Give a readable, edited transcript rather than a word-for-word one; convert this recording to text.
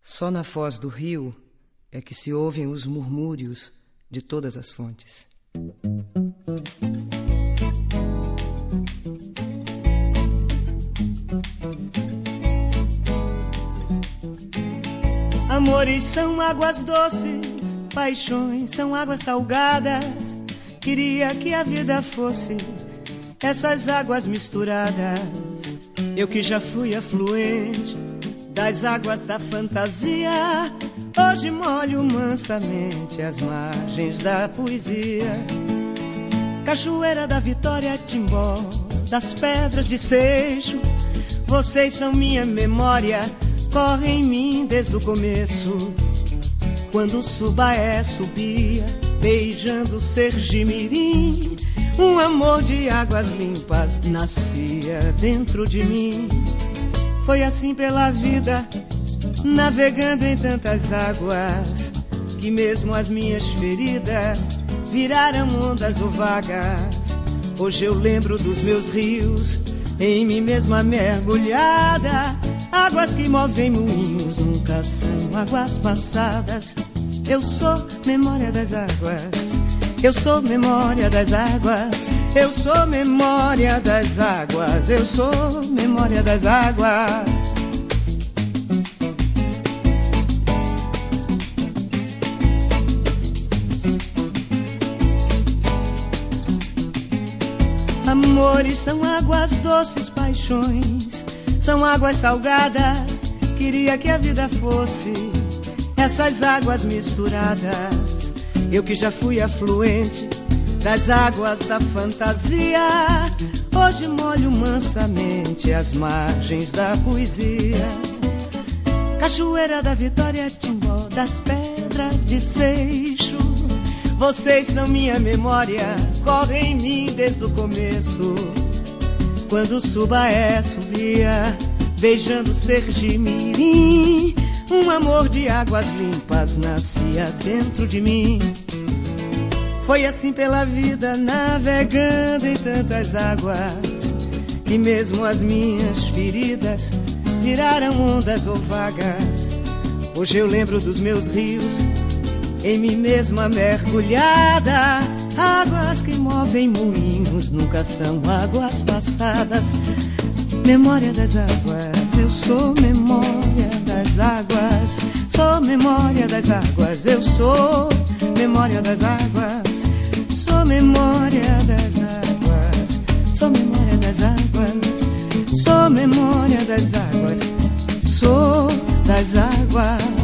Só na foz do rio é que se ouvem os murmúrios de todas as fontes. Amores são águas doces, paixões são águas salgadas. Queria que a vida fosse essas águas misturadas. Eu que já fui afluente das águas da fantasia, hoje molho mansamente as margens da poesia. Cachoeira da Vitória, Timbó, das pedras de Seixo, vocês são minha memória, correm em mim desde o começo. Quando o Subaé subia, beijando Sergimirim, um amor de águas limpas nascia dentro de mim. Foi assim pela vida, navegando em tantas águas, que mesmo as minhas feridas viraram ondas ou vagas. Hoje eu lembro dos meus rios, em mim mesma mergulhada. Águas que movem moinhos nunca são águas passadas. Eu sou memória das águas, eu sou memória das águas, eu sou memória das águas, eu sou memória das águas. Amores são águas doces, paixões são águas salgadas. Queria que a vida fosse essas águas misturadas. Eu que já fui afluente das águas da fantasia, hoje molho mansamente as margens da poesia. Cachoeira da Vitória, Timbó, das pedras de Seixo, vocês são minha memória, correm em mim desde o começo. Quando o Subaé subia, beijando Sergimirim, um amor de águas limpas nascia dentro de mim. Foi assim pela vida, navegando em tantas águas, que mesmo as minhas feridas viraram ondas ou vagas. Hoje eu lembro dos meus rios, em mim mesma mergulhada. Águas que movem moinhos nunca são águas passadas. Memória das águas, eu sou memória das águas, sou memória das águas, eu sou memória das águas, sou memória das águas, sou memória das águas, sou memória das águas, sou das águas.